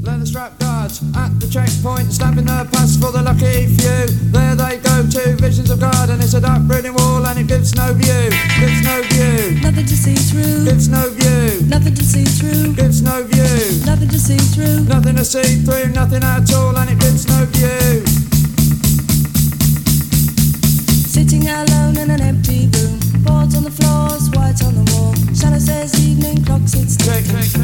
Leather strap guards at the checkpoint, stamping their pass for the lucky few. There they go to visions of God, and it's a dark brooding wall, and it gives no view, gives no view. Nothing to see through, gives no view. Nothing to see through, gives no view. Nothing to see through, nothing to see through, nothing at all, and it gives no view. Sitting alone in an empty room, boards on the floors, white on the wall. Shadow says evening clock sits tick.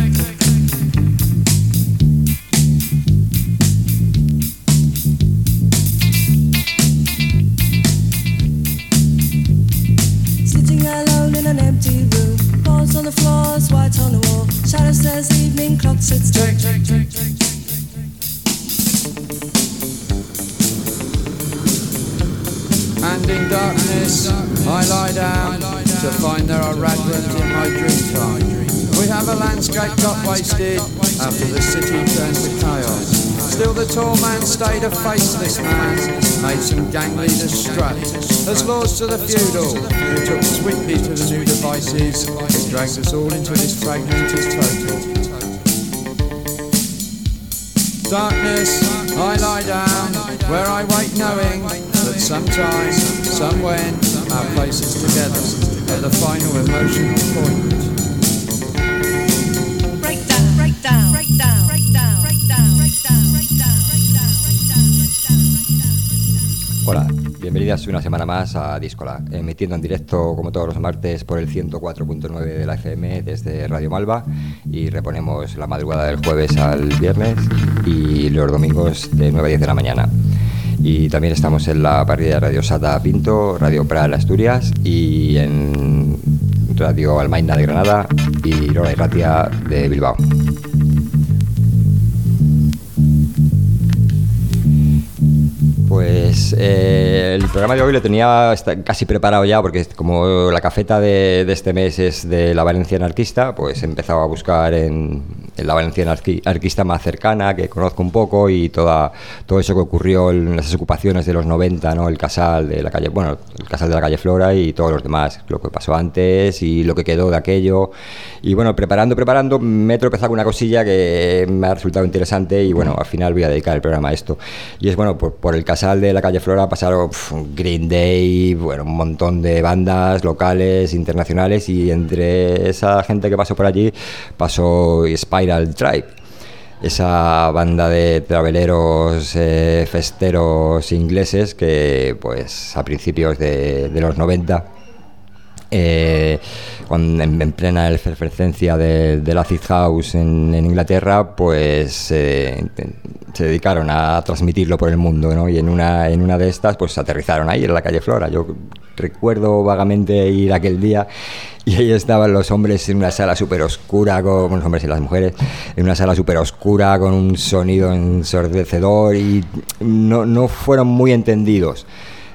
Sitting alone in an empty room, boards on the floors, white on the wall. Shadow says evening clock sits tick. And in darkness I lie down to find there are radrooms in my dream time. We have a landscape got wasted after the city turned to chaos. Still the tall man stayed a faceless man, made some gang leaders strut as laws to the feudal, who took sweetly to the new devices. It drags us all into this fragmented total. Darkness, I lie down, where I wait knowing that sometime, somewhen, our places together at the final emotional point. Breakdown, breakdown, breakdown, breakdown, breakdown, breakdown, breakdown, breakdown. Hola, bienvenidas una semana más a Díscola, emitiendo en directo como todos los martes por el 104.9 de la FM desde Radio Malva, y reponemos la madrugada del jueves al viernes y los domingos de 9 a 10 de la mañana. Y también estamos en la parrilla de Radio Sata Pinto, Radio Pral Asturias y en Radio Almaina de Granada y Lola y Ratia de Bilbao. Pues el programa de hoy lo tenía casi preparado ya, porque como la cafeta de este mes es de la Valencia anarquista, pues he empezado a buscar en la Valencia anarquista más cercana, que conozco un poco, y todo eso que ocurrió en las ocupaciones de los 90, ¿no? El casal de la calle, bueno, el casal de la calle Flora y todos los demás, lo que pasó antes y lo que quedó de aquello. Y bueno, preparando, me he tropezado con una cosilla que me ha resultado interesante, y bueno, al final voy a dedicar el programa a esto. Y es, bueno, por el casal de la calle Flora pasaron Green Day, bueno, un montón de bandas locales, internacionales, y entre esa gente que pasó por allí pasó Spiral Tribe, esa banda de traveleros, festeros ingleses que pues a principios de los 90, en plena efervescencia del acid house en Inglaterra, pues se dedicaron a transmitirlo por el mundo, ¿no? Y en una de estas pues aterrizaron ahí en la calle Flora. Yo recuerdo vagamente ir aquel día y ahí estaban los hombres en una sala súper oscura, con los hombres y las mujeres en una sala súper oscura con un sonido ensordecedor, y no fueron muy entendidos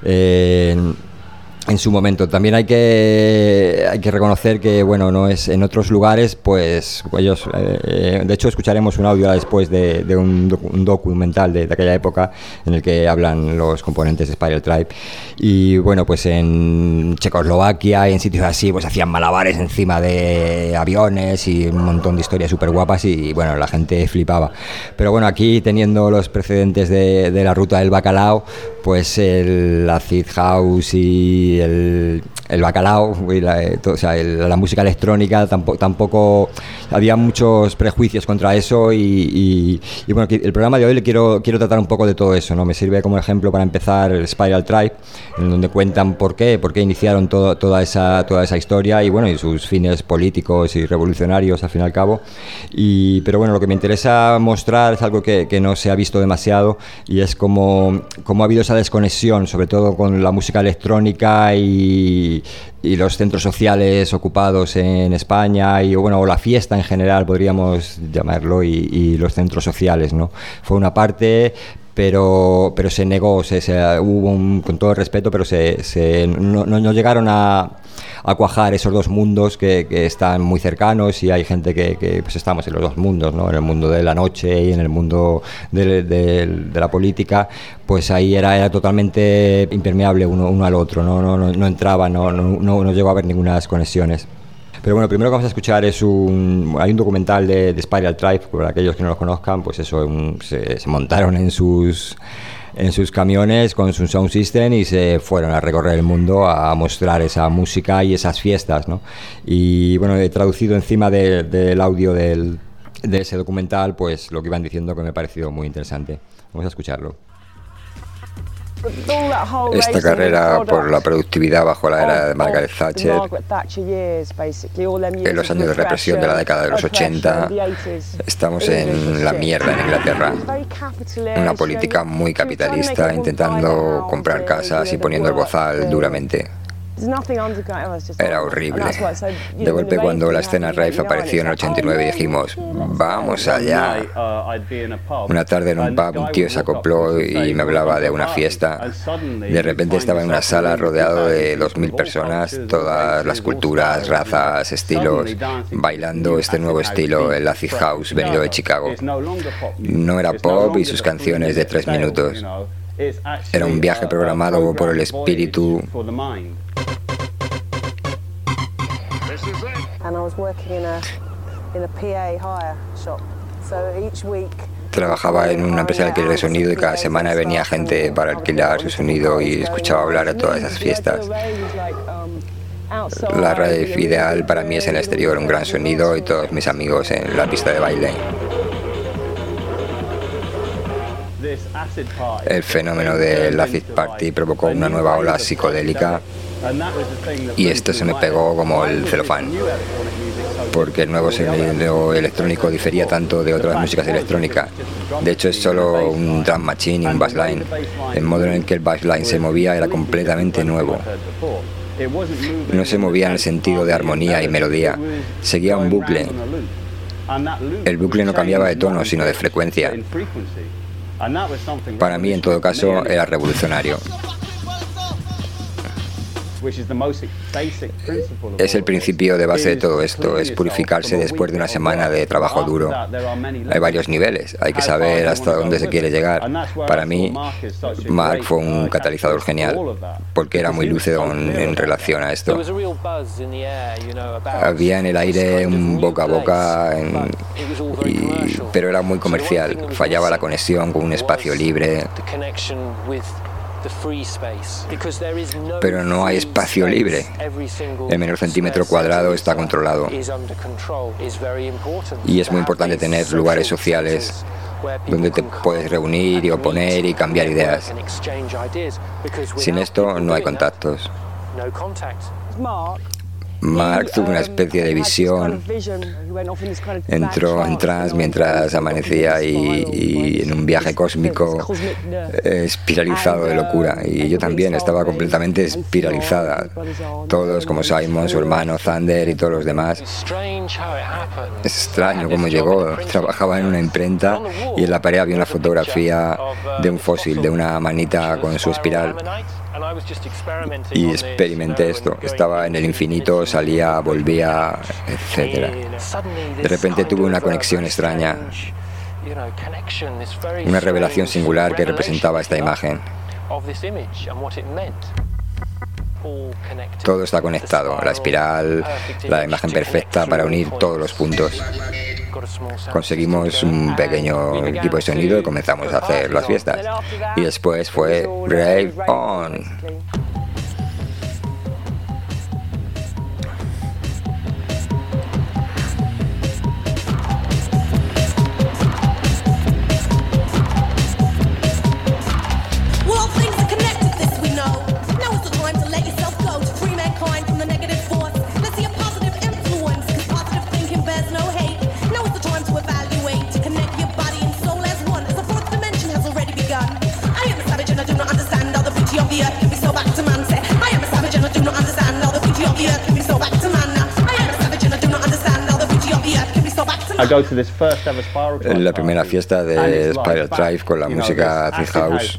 en su momento. También hay que reconocer que, bueno, no es en otros lugares, pues ellos, de hecho escucharemos un audio después de un documental de aquella época en el que hablan los componentes de Spiral Tribe, y bueno, pues en Checoslovaquia y en sitios así pues hacían malabares encima de aviones y un montón de historias súper guapas, y bueno, la gente flipaba. Pero bueno, aquí, teniendo los precedentes de la ruta del bacalao, pues el acid house y el bacalao y la música electrónica tampoco había muchos prejuicios contra eso, y bueno, el programa de hoy le quiero tratar un poco de todo eso, ¿no? Me sirve como ejemplo para empezar el Spiral Tribe, en donde cuentan por qué iniciaron toda esa historia, y bueno, y sus fines políticos y revolucionarios al fin y al cabo. Pero bueno, lo que me interesa mostrar es algo que no se ha visto demasiado, y es cómo ha habido esa desconexión, sobre todo con la música electrónica y los centros sociales ocupados en España, y bueno, o la fiesta en general podríamos llamarlo, y los centros sociales, ¿no? Fue una parte, pero se negó, hubo con todo el respeto, pero no llegaron a cuajar esos dos mundos que están muy cercanos, y hay gente que pues estamos en los dos mundos, ¿no? En el mundo de la noche y en el mundo de la política, pues ahí era totalmente impermeable uno al otro, no entraba, no llegó a haber ninguna conexiones. Pero bueno, primero que vamos a escuchar hay un documental de Spiral Drive, por aquellos que no lo conozcan, pues eso, se montaron en sus camiones con su sound system y se fueron a recorrer el mundo a mostrar esa música y esas fiestas, ¿no? Y bueno, he traducido encima del audio de ese documental pues lo que iban diciendo, que me ha parecido muy interesante. Vamos a escucharlo. Esta carrera por la productividad bajo la era de Margaret Thatcher, en los años de represión de la década de los 80, estamos en la mierda en Inglaterra. Una política muy capitalista, intentando comprar casas y poniendo el bozal duramente. Era horrible. De golpe, cuando la escena rave apareció en el 89, dijimos, vamos allá. Una tarde en un pub, un tío se acopló y me hablaba de una fiesta. De repente estaba en una sala rodeado de 2000 personas, todas las culturas, razas, estilos, bailando este nuevo estilo, el acid house venido de Chicago. No era pop y sus canciones de 3 minutos. Era un viaje programado por el espíritu. Trabajaba en una empresa de alquiler de sonido y cada semana venía gente para alquilar su sonido y escuchaba hablar a todas esas fiestas. La rave ideal para mí es en el exterior, un gran sonido y todos mis amigos en la pista de baile. El fenómeno del acid party provocó una nueva ola psicodélica y esto se me pegó como el celofán, porque el nuevo sonido electrónico difería tanto de otras músicas electrónicas. De hecho, es solo un drum machine y un bassline. El modo en el que el bassline se movía era completamente nuevo. No se movía en el sentido de armonía y melodía, seguía un bucle. El bucle no cambiaba de tono, sino de frecuencia. Para mí, en todo caso, era revolucionario. Es el principio de base de todo esto, es purificarse después de una semana de trabajo duro. Hay varios niveles, hay que saber hasta dónde se quiere llegar. Para mí, Mark fue un catalizador genial, porque era muy lúcido en relación a esto. Había en el aire un boca a boca, pero era muy comercial, fallaba la conexión con un espacio libre. Pero no hay espacio libre. El menor centímetro cuadrado está controlado. Y es muy importante tener lugares sociales donde te puedes reunir y oponer y cambiar ideas. Sin esto no hay contactos. Mark tuvo una especie de visión, entró en trance mientras amanecía y en un viaje cósmico espiralizado de locura, y yo también estaba completamente espiralizada, todos como Simon, su hermano, Thunder y todos los demás. Es extraño cómo llegó. Trabajaba en una imprenta y en la pared había una fotografía de un fósil, de una manita con su espiral. Y experimenté esto. Estaba en el infinito, salía, volvía, etc. De repente tuve una conexión extraña, una revelación singular que representaba esta imagen. Todo está conectado, la espiral, la imagen perfecta para unir todos los puntos. Conseguimos un pequeño equipo de sonido y comenzamos a hacer las fiestas. Y después fue Rave On. La primera fiesta de Spiral Drive con la música acid house.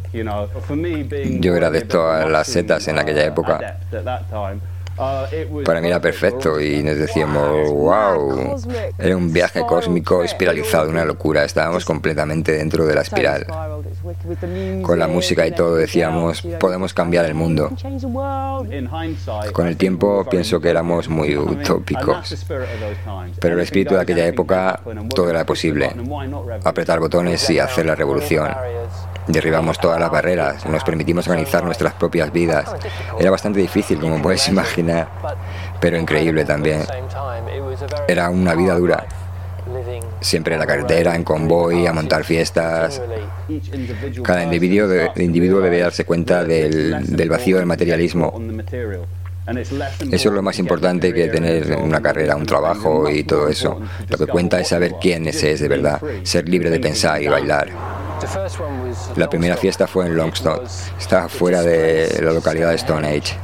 Yo era adicto a las setas en aquella época. Para mí era perfecto y nos decíamos, wow, era un viaje cósmico espiralizado, una locura. Estábamos completamente dentro de la espiral. Con la música y todo decíamos, podemos cambiar el mundo. Con el tiempo pienso que éramos muy utópicos, pero el espíritu de aquella época, todo era posible. Apretar botones y hacer la revolución. Derribamos todas las barreras, nos permitimos organizar nuestras propias vidas. Era bastante difícil, como puedes imaginar, pero increíble también. Era una vida dura. Siempre en la carretera, en convoy, a montar fiestas. Cada individuo debe darse cuenta del vacío del materialismo. Eso es lo más importante que tener una carrera, un trabajo y todo eso. Lo que cuenta es saber quién se es de verdad, ser libre de pensar y bailar. La primera fiesta fue en Longstone. Estaba fuera de la localidad de Stone Age.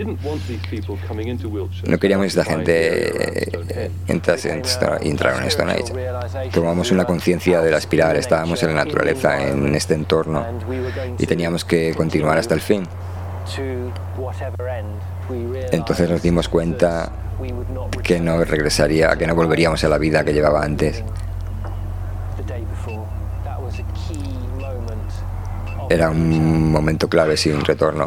No queríamos que esta gente entraron en Stone Age. Tomamos una conciencia de la espiral, estábamos en la naturaleza, en este entorno, y teníamos que continuar hasta el fin. Entonces nos dimos cuenta que no volveríamos a la vida que llevaba antes. Era un momento clave sin retorno.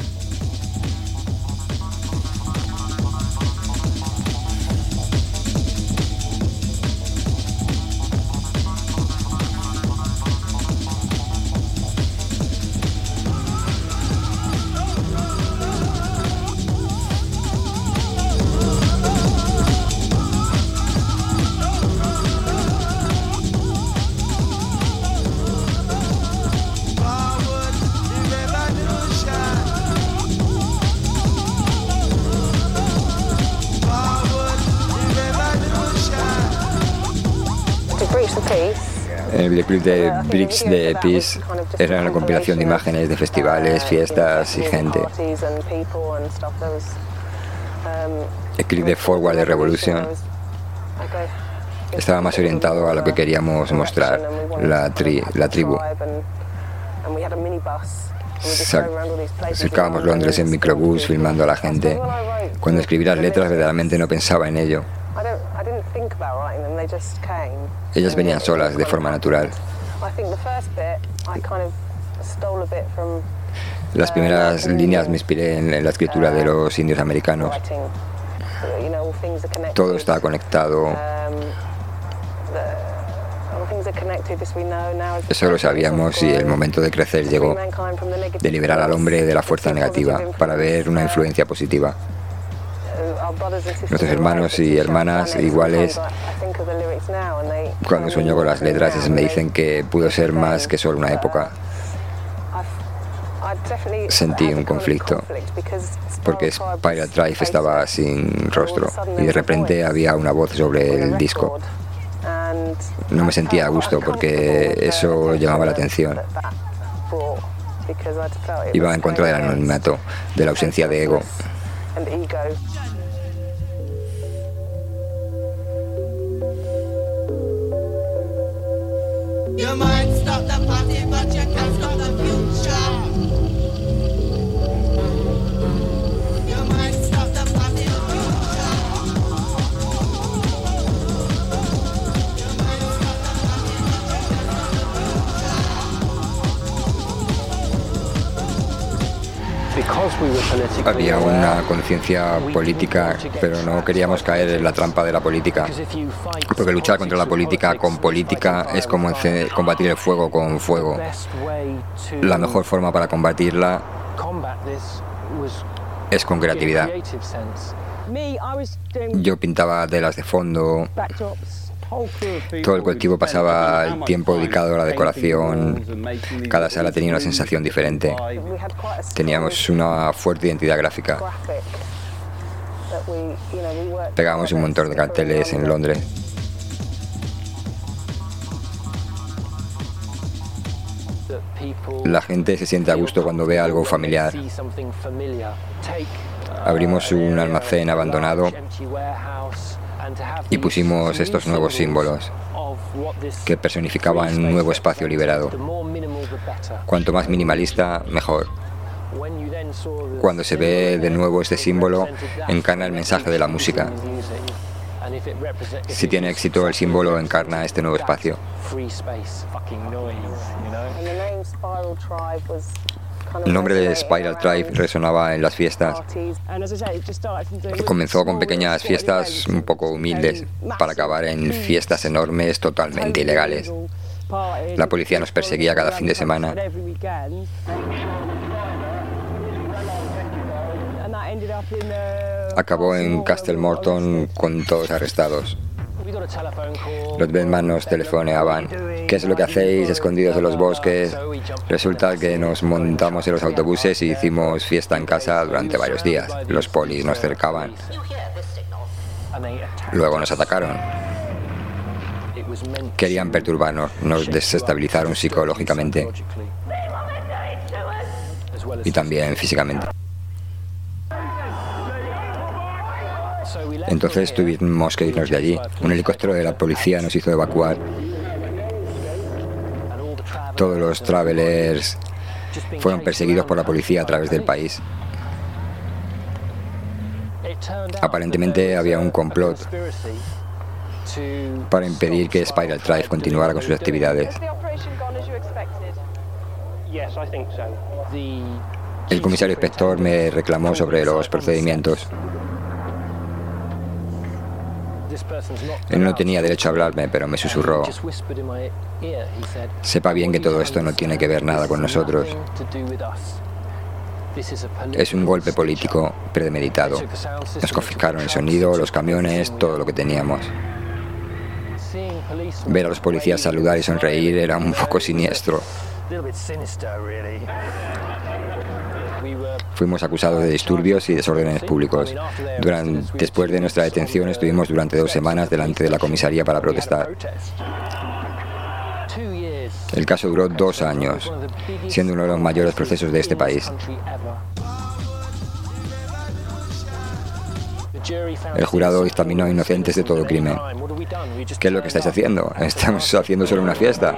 El videoclip de Bridge the Peace era una compilación de imágenes de festivales, fiestas y gente. El clip de Forward the Revolution estaba más orientado a lo que queríamos mostrar, la tribu. Acercábamos Londres en microbús filmando a la gente. Cuando escribí las letras verdaderamente no pensaba en ello. Ellas venían solas, de forma natural. Las primeras líneas me inspiré en la escritura de los indios americanos. Todo está conectado. Eso lo sabíamos y el momento de crecer llegó, de liberar al hombre de la fuerza negativa para ver una influencia positiva. Nuestros hermanos y hermanas iguales, cuando sueño con las letras, me dicen que pudo ser más que solo una época. Sentí un conflicto, porque Spiral Drive estaba sin rostro y de repente había una voz sobre el disco. No me sentía a gusto porque eso llamaba la atención. Iba en contra del anonimato, de la ausencia de ego. You might stop the party, but you can't stop the future. You might stop the party, the future. You might stop the party, but you can't stop the future. Había una conciencia política, pero no queríamos caer en la trampa de la política. Porque luchar contra la política con política es como combatir el fuego con fuego. La mejor forma para combatirla es con creatividad. Yo pintaba telas de fondo. Todo el colectivo pasaba el tiempo dedicado a la decoración. Cada sala tenía una sensación diferente. Teníamos una fuerte identidad gráfica. Pegábamos un montón de carteles en Londres. La gente se siente a gusto cuando ve algo familiar. Abrimos un almacén abandonado y pusimos estos nuevos símbolos que personificaban un nuevo espacio liberado. Cuanto más minimalista, mejor. Cuando se ve de nuevo este símbolo, encarna el mensaje de la música. Si tiene éxito, el símbolo encarna este nuevo espacio. El nombre de Spiral Tribe resonaba en las fiestas. Comenzó con pequeñas fiestas un poco humildes para acabar en fiestas enormes totalmente ilegales. La policía nos perseguía cada fin de semana. Acabó en Castle Morton con todos arrestados. Los Bedman nos telefoneaban. ¿Qué es lo que hacéis escondidos en los bosques? Resulta que nos montamos en los autobuses y hicimos fiesta en casa durante varios días. Los polis nos cercaban. Luego nos atacaron. Querían perturbarnos, nos desestabilizaron psicológicamente y también físicamente. Entonces tuvimos que irnos de allí. Un helicóptero de la policía nos hizo evacuar. Todos los travelers fueron perseguidos por la policía a través del país. Aparentemente había un complot para impedir que Spiral Tribe continuara con sus actividades. El comisario inspector me reclamó sobre los procedimientos. Él no tenía derecho a hablarme, pero me susurró: sepa bien que todo esto no tiene que ver nada con nosotros. Es un golpe político premeditado. Nos confiscaron el sonido, los camiones, todo lo que teníamos. Ver a los policías saludar y sonreír era un poco siniestro. Fuimos acusados de disturbios y desórdenes públicos. Después de nuestra detención estuvimos durante 2 semanas delante de la comisaría para protestar. El caso duró 2 años, siendo uno de los mayores procesos de este país. El jurado dictaminó inocentes de todo crimen. ¿Qué es lo que estáis haciendo? Estamos haciendo solo una fiesta.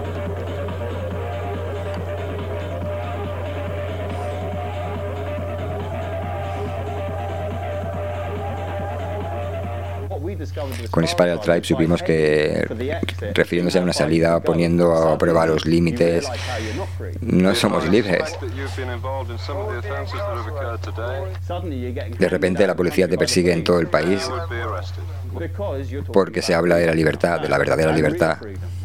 Con Spiral Tribe supimos que, refiriéndose a una salida, poniendo a prueba los límites, no somos libres. De repente la policía te persigue en todo el país porque se habla de la libertad, de la verdadera libertad.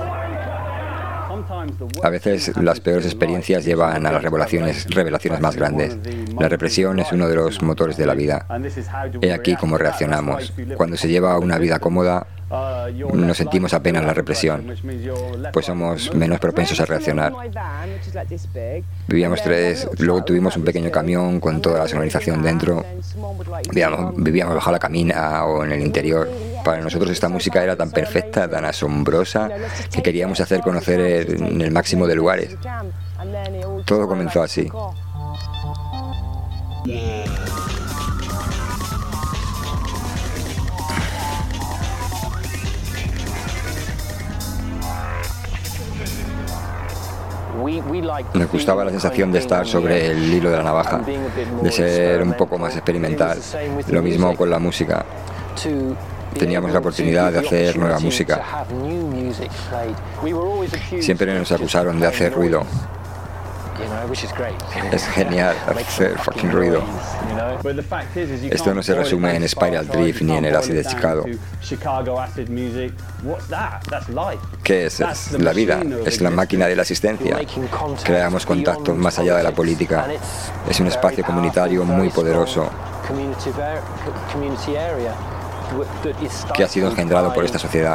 A veces las peores experiencias llevan a las revelaciones más grandes. La represión es uno de los motores de la vida. He aquí cómo reaccionamos. Cuando se lleva una vida cómoda, no sentimos apenas la represión, pues somos menos propensos a reaccionar. Vivíamos 3, luego tuvimos un pequeño camión con toda la sonorización dentro. Vivíamos bajo la camina o en el interior. Para nosotros esta música era tan perfecta, tan asombrosa, que queríamos hacer conocer en el máximo de lugares. Todo comenzó así. Nos gustaba la sensación de estar sobre el hilo de la navaja, de ser un poco más experimental. Lo mismo con la música. Teníamos la oportunidad de hacer nueva música. Siempre nos acusaron de hacer ruido. Es genial hacer fucking ruido. Esto no se resume en Spiral Drift ni en el Acid de Chicago. ¿Qué es? Es la vida, es la máquina de la asistencia. Creamos contactos más allá de la política. Es un espacio comunitario muy poderoso que ha sido engendrado por esta sociedad.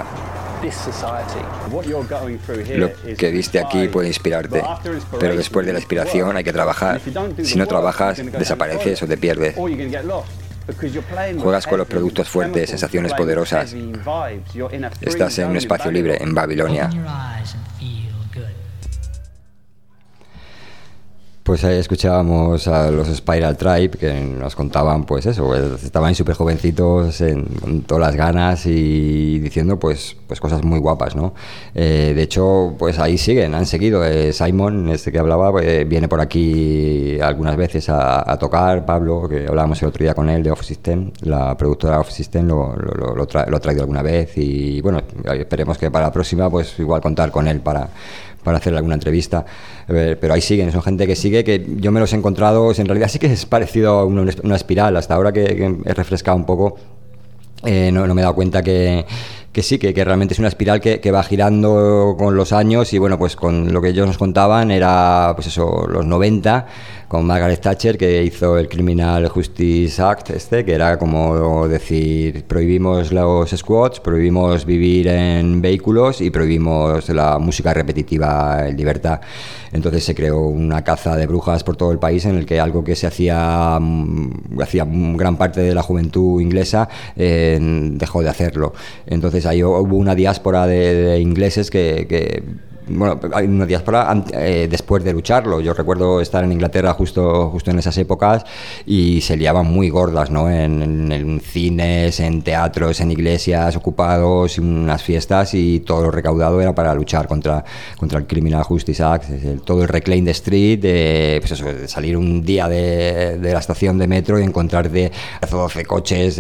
Lo que viste aquí puede inspirarte, pero después de la inspiración hay que trabajar. Si no trabajas, desapareces o te pierdes. Juegas con los productos fuertes, sensaciones poderosas. Estás en un espacio libre, en Babilonia. Pues ahí escuchábamos a los Spiral Tribe que nos contaban pues eso, pues, estaban súper jovencitos con todas las ganas y diciendo pues cosas muy guapas, ¿no? De hecho, pues ahí han seguido. Simon, este que hablaba, pues, viene por aquí algunas veces a tocar. Pablo, que hablábamos el otro día con él de Off System, la productora Off System lo ha traído alguna vez y bueno, esperemos que para la próxima pues igual contar con él para hacerle alguna entrevista, pero ahí siguen, son gente que sigue, que yo me los he encontrado, en realidad sí que es parecido a una espiral, hasta ahora que he refrescado un poco, no me he dado cuenta que sí, que realmente es una espiral que va girando con los años y bueno, pues con lo que ellos nos contaban era pues eso, los 90, con Margaret Thatcher, que hizo el Criminal Justice Act que era como decir, prohibimos los squats, prohibimos vivir en vehículos y prohibimos la música repetitiva en libertad. Entonces se creó una caza de brujas por todo el país en el que algo que se hacía gran parte de la juventud inglesa dejó de hacerlo. Entonces ahí hubo una diáspora de ingleses que bueno, hay una diáspora después de lucharlo. Yo recuerdo estar en Inglaterra justo en esas épocas y se liaban muy gordas, ¿no? En cines, en teatros, en iglesias ocupados, unas fiestas, y todo lo recaudado era para luchar contra el Criminal Justice Act, todo el Reclaim the Street, pues eso, de salir un día de la estación de metro y encontrarte 12 coches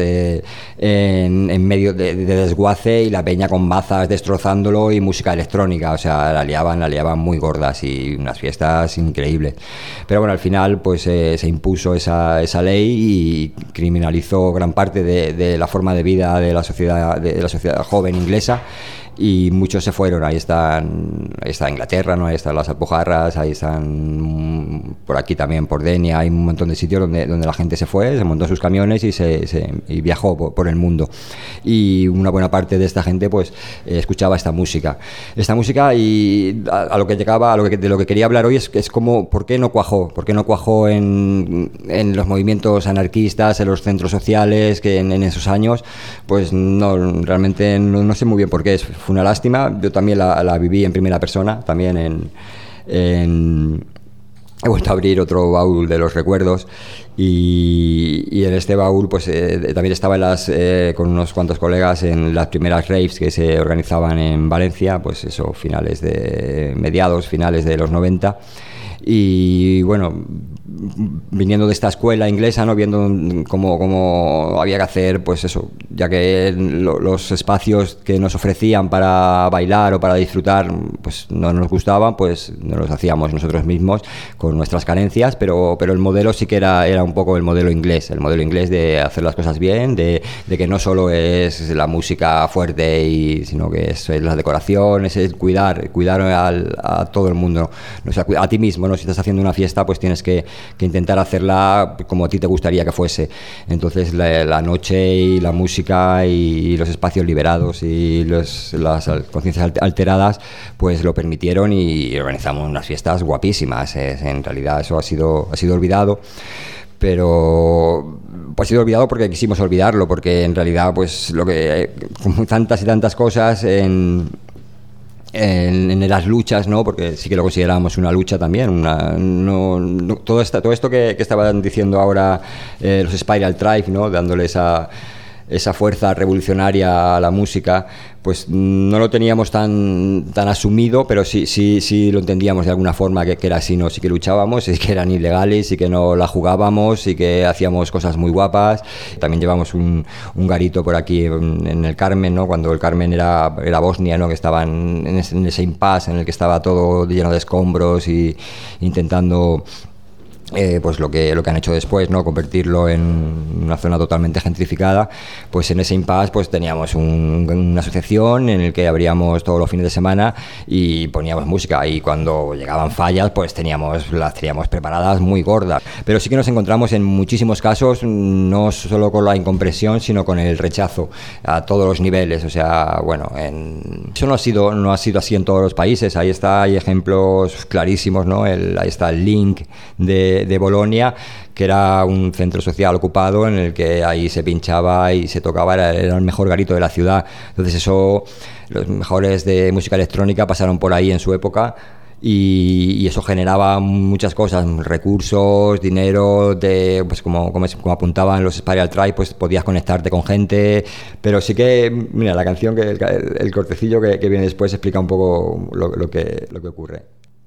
en medio de desguace y la peña con bazas destrozándolo y música electrónica, o sea, la liaban muy gordas y unas fiestas increíbles. Pero bueno, al final pues se impuso esa ley y criminalizó gran parte de la forma de vida de la sociedad joven inglesa. Y muchos se fueron. Ahí está Inglaterra, ¿no? Ahí están las Alpujarras, ahí están por aquí también, por Denia, hay un montón de sitios donde la gente se fue, se montó sus camiones y viajó por el mundo. Y una buena parte de esta gente pues escuchaba esta música y a lo que llegaba, de lo que quería hablar hoy es como ¿por qué no cuajó en los movimientos anarquistas, en los centros sociales, que en esos años? Pues no, realmente no sé muy bien por qué. Fue una lástima. Yo también la viví en primera persona, también he vuelto a abrir otro baúl de los recuerdos y en este baúl pues también estaba con unos cuantos colegas en las primeras raves que se organizaban en Valencia, pues eso, finales de los 90. Y bueno, viniendo de esta escuela inglesa, ¿no? Viendo cómo había que hacer, pues eso, ya que los espacios que nos ofrecían para bailar o para disfrutar pues no nos gustaban, pues nos los hacíamos nosotros mismos con nuestras carencias, pero el modelo sí que era un poco el modelo inglés de hacer las cosas bien, de que no solo es la música fuerte sino que es la decoración, es el cuidar a todo el mundo, ¿no? O sea, a ti mismo, ¿no? Si estás haciendo una fiesta, pues tienes que intentar hacerla como a ti te gustaría que fuese. Entonces la noche y la música y los espacios liberados y las conciencias alteradas pues lo permitieron y organizamos unas fiestas guapísimas. En realidad eso ha sido olvidado, pero pues ha sido olvidado porque quisimos olvidarlo, porque en realidad pues como tantas y tantas cosas en las luchas, ¿no? Porque sí que lo considerábamos una lucha también. Todo esto que estaban diciendo ahora los Spiral Tribe, ¿no? Dándole esa fuerza revolucionaria a la música, pues no lo teníamos tan asumido, pero sí lo entendíamos de alguna forma que era así, ¿no? Sí que luchábamos, sí que eran ilegales, sí que no la jugábamos, sí que hacíamos cosas muy guapas. También llevamos un garito por aquí en el Carmen, ¿no? Cuando el Carmen era Bosnia, ¿no? Que estaban en ese impasse en el que estaba todo lleno de escombros y intentando pues lo que han hecho después, ¿no? Convertirlo en una zona totalmente gentrificada. Pues en ese impasse pues teníamos una asociación en el que abríamos todos los fines de semana y poníamos música, y cuando llegaban fallas pues las teníamos preparadas muy gordas. Pero sí que nos encontramos en muchísimos casos no solo con la incompresión, sino con el rechazo a todos los niveles. O sea, bueno, eso no ha sido así en todos los países. Hay ejemplos clarísimos, ¿no? Ahí está el Link de Bolonia, que era un centro social ocupado en el que ahí se pinchaba y se tocaba, era el mejor garito de la ciudad. Entonces los mejores de música electrónica pasaron por ahí en su época y eso generaba muchas cosas, recursos, dinero, pues como apuntaban los Spiral Tribe, pues podías conectarte con gente, pero sí que, mira, la canción, el cortecillo que viene después explica un poco lo que ocurre.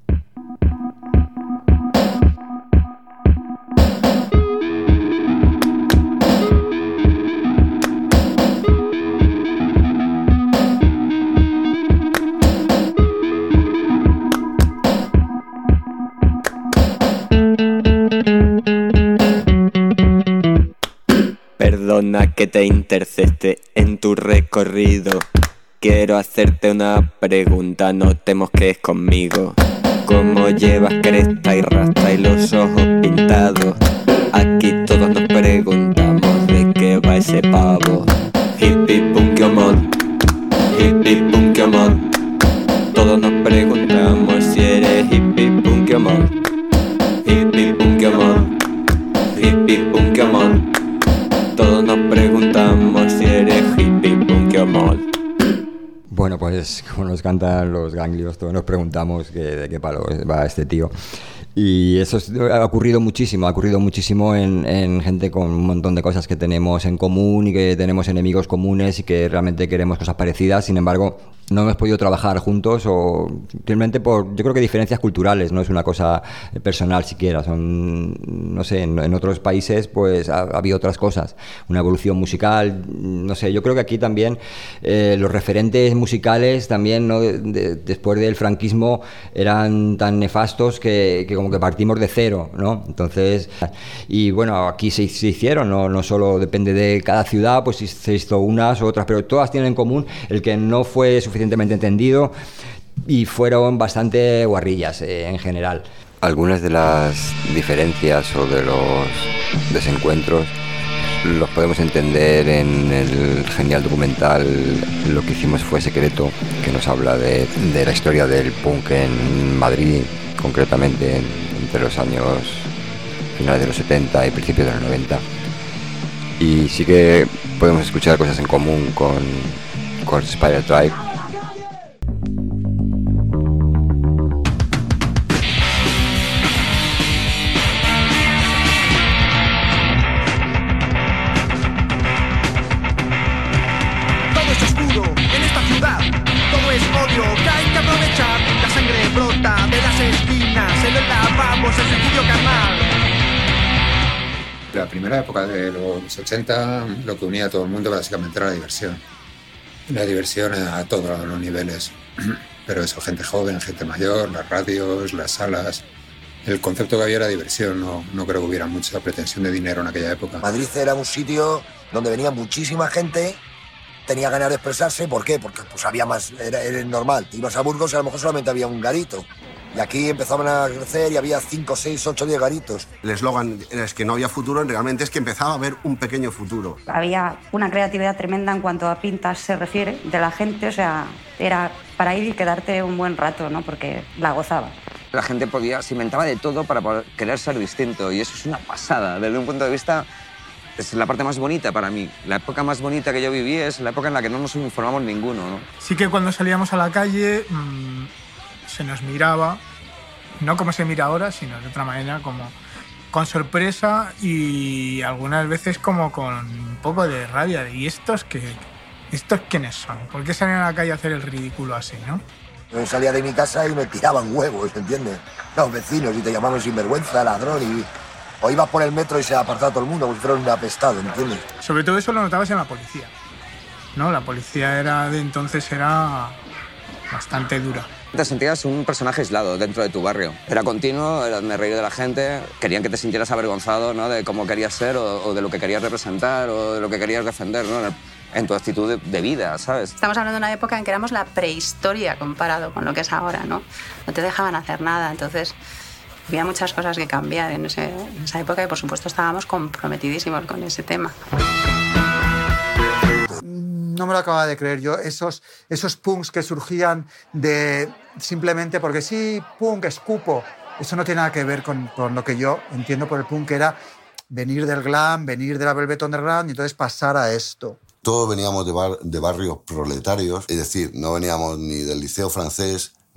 Perdona que te interceste en tu recorrido. Quiero hacerte una pregunta, no te mosques conmigo. ¿Cómo llevas cresta y rasta y los ojos pintados? Aquí todos nos preguntamos de qué va ese pavo. Hippie Punkiomon, hippie Punkiomon. Todos nos preguntamos si eres hippie Punkiomon, hippie Punkiomon, hippie Punkiomon. Todos nos preguntamos si eres hippie Punkiomon. Bueno, pues como nos cantan los ganglios, todos nos preguntamos de qué palo va este tío. Y eso ha ocurrido muchísimo en gente con un montón de cosas que tenemos en común y que tenemos enemigos comunes y que realmente queremos cosas parecidas. Sin embargo, no hemos podido trabajar juntos o simplemente yo creo que diferencias culturales, no es una cosa personal siquiera, son, no sé, en otros países pues ha habido otras cosas, una evolución musical, no sé, yo creo que aquí también los referentes musicales también, ¿no? Después del franquismo eran tan nefastos que como que partimos de cero, ¿no? Entonces, y bueno, aquí se hicieron, no solo depende de cada ciudad, pues se hizo unas u otras, pero todas tienen en común el que no fue suficientemente entendido y fueron bastante guarrillas en general. Algunas de las diferencias o de los desencuentros los podemos entender en el genial documental Lo que hicimos fue secreto, que nos habla de la historia del punk en Madrid, concretamente entre los años finales de los 70 y principios de los 90. Y sí que podemos escuchar cosas en común con Spiral Tribe. La primera época de los 80 lo que unía a todo el mundo básicamente era la diversión. La diversión a todos los niveles. Pero eso, gente joven, gente mayor, las radios, las salas. El concepto que había era diversión, no creo que hubiera mucha pretensión de dinero en aquella época. Madrid era un sitio donde venía muchísima gente, tenía ganas de expresarse. ¿Por qué? Porque pues había más, era normal. Te ibas a Burgos y a lo mejor solamente había un garito. Y aquí empezaban a crecer y había 5, 6, 8, 10 garitos. El eslogan es que no había futuro, realmente es que empezaba a haber un pequeño futuro. Había una creatividad tremenda en cuanto a pintas se refiere de la gente, o sea, era para ir y quedarte un buen rato, ¿no? Porque la gozaba. La gente se inventaba de todo para querer ser distinto y eso es una pasada. Desde un punto de vista, es la parte más bonita para mí. La época más bonita que yo viví es la época en la que no nos uniformamos ninguno, ¿no? Sí que cuando salíamos a la calle se nos miraba, no como se mira ahora, sino de otra manera, como con sorpresa y algunas veces como con un poco de rabia. ¿Y estos quiénes son? ¿Por qué salen a la calle a hacer el ridículo así, no? Yo salía de mi casa y me tiraban huevos, ¿entiendes? Los vecinos, y te llamaban sinvergüenza, ladrón, o ibas por el metro y se apartaba todo el mundo, porque fueron un apestado, ¿entiendes? Sobre todo eso lo notabas en la policía, ¿no? La policía de entonces era bastante dura. Te sentías un personaje aislado dentro de tu barrio. Era continuo, me reír de la gente, querían que te sintieras avergonzado, ¿no? De cómo querías ser o de lo que querías representar o de lo que querías defender, ¿no? En tu actitud de vida, ¿sabes? Estamos hablando de una época en que éramos la prehistoria comparado con lo que es ahora, ¿no? No te dejaban hacer nada, entonces había muchas cosas que cambiar en esa época y por supuesto estábamos comprometidísimos con ese tema. No me lo acababa de creer yo, esos punks que surgían simplemente porque sí, punk, escupo. Eso no tiene nada que ver con lo que yo entiendo por el punk, que era venir del glam, venir de la Velvet Underground y entonces pasar a esto. Todos veníamos de barrios proletarios, es decir, no veníamos ni del Liceo Francés,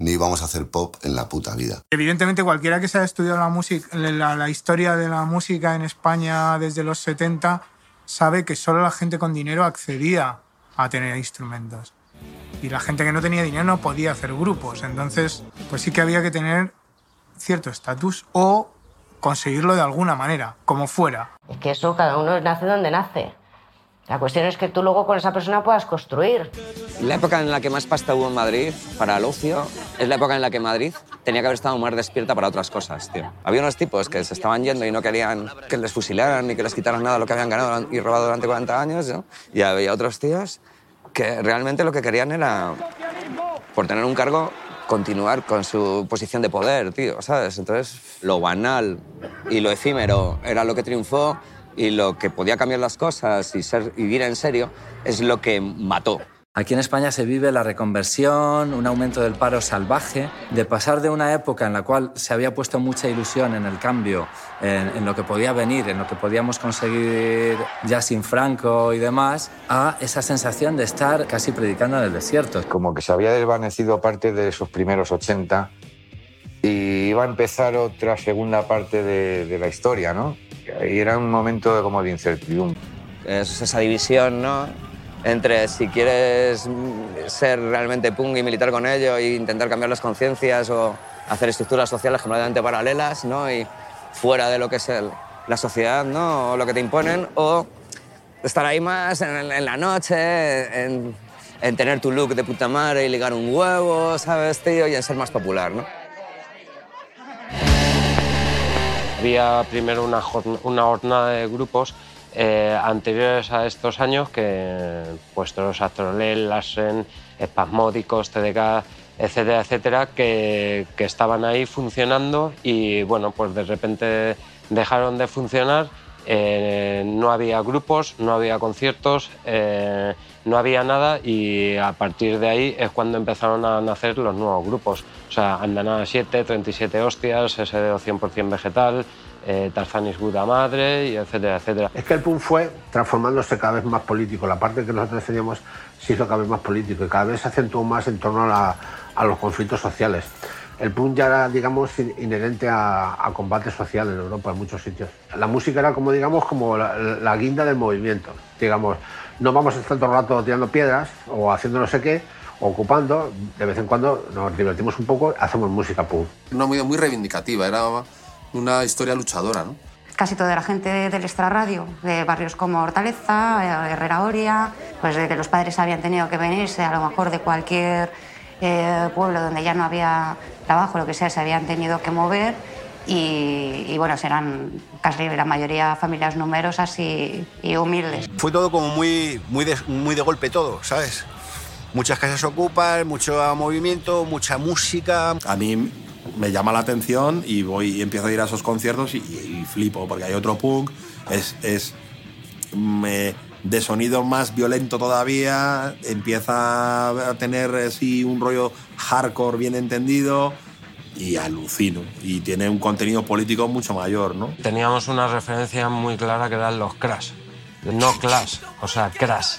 ni íbamos a hacer pop en la puta vida. Evidentemente cualquiera que se haya estudiado la música, la historia de la música en España desde los 70 sabe que solo la gente con dinero accedía a tener instrumentos. Y la gente que no tenía dinero no podía hacer grupos. Entonces, pues sí que había que tener cierto estatus o conseguirlo de alguna manera, como fuera. Es que eso cada uno nace donde nace. La cuestión es que tú luego con esa persona puedas construir. La época en la que más pasta hubo en Madrid para el ocio es la época en la que Madrid tenía que haber estado más despierta para otras cosas, tío. Había unos tipos que se estaban yendo y no querían que les fusilaran ni que les quitaran nada de lo que habían ganado y robado durante 40 años, ¿no? Y había otros tíos que realmente lo que querían era, por tener un cargo, continuar con su posición de poder, tío, ¿sabes? Entonces, lo banal y lo efímero era lo que triunfó y lo que podía cambiar las cosas y vivir en serio es lo que mató. Aquí en España se vive la reconversión, un aumento del paro salvaje, de pasar de una época en la cual se había puesto mucha ilusión en el cambio, en lo que podía venir, en lo que podíamos conseguir ya sin Franco y demás, a esa sensación de estar casi predicando en el desierto. Como que se había desvanecido parte de esos primeros 80 y iba a empezar otra segunda parte de la historia, ¿no? Y era un momento como de incertidumbre. Es esa división, ¿no?, entre si quieres ser realmente punk y militar con ello e intentar cambiar las conciencias o hacer estructuras sociales completamente paralelas, ¿no?, y fuera de lo que es la sociedad, ¿no?, o lo que te imponen, o estar ahí más en la noche, en tener tu look de puta madre y ligar un huevo, ¿sabes, tío?, y en ser más popular, ¿no? Había primero una jornada de grupos anteriores a estos años que pues todos los Astrolel, Larsen, Espasmódicos, TDK, etcétera, etcétera, que estaban ahí funcionando y bueno, pues de repente dejaron de funcionar, no había grupos, no había conciertos, no había nada y a partir de ahí es cuando empezaron a nacer los nuevos grupos. O sea, Andanada 7, 37 Hostias, SDO 100% Vegetal, Tarzanis Buda Madre, y etcétera, etcétera. Es que el punk fue transformándose cada vez más político. La parte que nosotros teníamos se hizo cada vez más político y cada vez se acentuó más en torno a los conflictos sociales. El punk ya era, digamos, inherente a combate social en Europa, en muchos sitios. La música era como, digamos, como la guinda del movimiento. Digamos, no vamos a estar todo el rato tirando piedras o haciendo no sé qué, o ocupando. De vez en cuando nos divertimos un poco, hacemos música punk. Una muy reivindicativa, era una historia luchadora, ¿no? Casi toda la gente del extrarradio, de barrios como Hortaleza, Herrera Oria, pues de que los padres habían tenido que venirse a lo mejor de cualquier pueblo donde ya no había trabajo, lo que sea, se habían tenido que mover y bueno, serán casi la mayoría familias numerosas y humildes. Fue todo como muy de golpe todo, ¿sabes? Muchas casas ocupan, mucho movimiento, mucha música. A mí me llama la atención y voy y empiezo a ir a esos conciertos y flipo, porque hay otro punk, de sonido más violento todavía, empieza a tener así un rollo hardcore bien entendido y alucino. Y tiene un contenido político mucho mayor, ¿no? Teníamos una referencia muy clara que eran los Crash. No Clash, o sea, Crash.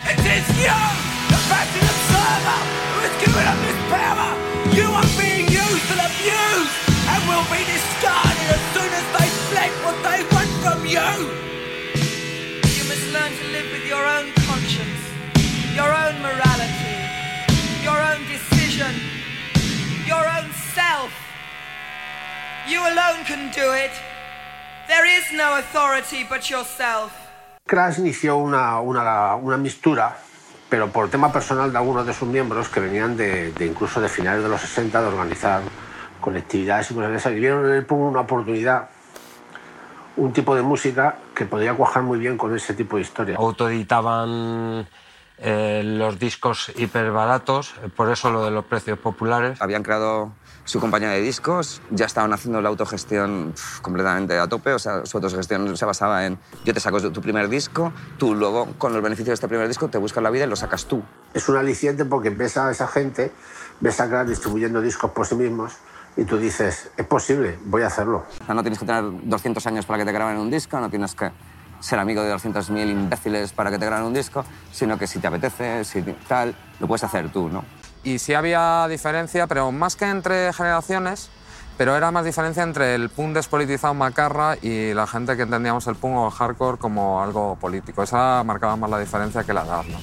Learn to live with your own conscience, your own morality, your own decision, your own self. You alone can do it. There is no authority but yourself. Crash inició una mistura, pero por tema personal de algunos de sus miembros que venían de incluso de finales de los 60 de organizar colectividades y cosas de esas. Y vieron en el punk una oportunidad, un tipo de música que podía cuajar muy bien con ese tipo de historia. Autoeditaban los discos hiperbaratos, por eso lo de los precios populares. Habían creado su compañía de discos, ya estaban haciendo la autogestión completamente a tope, o sea, su autogestión se basaba en yo te saco tu primer disco, tú luego con los beneficios de este primer disco te buscas la vida y lo sacas tú. Es un aliciente porque ves a esa gente, ves a Crash distribuyendo discos por sí mismos y tú dices, es posible, voy a hacerlo. O sea, no tienes que tener 200 años para que te graben un disco, no tienes que ser amigo de 200.000 imbéciles para que te graben un disco, sino que si te apetece, si tal, lo puedes hacer tú, ¿no? y sí había diferencia, pero más que entre generaciones, pero era más diferencia entre el punk despolitizado macarra y la gente que entendíamos el punk o el hardcore como algo político. Esa marcaba más la diferencia que la edad, ¿no?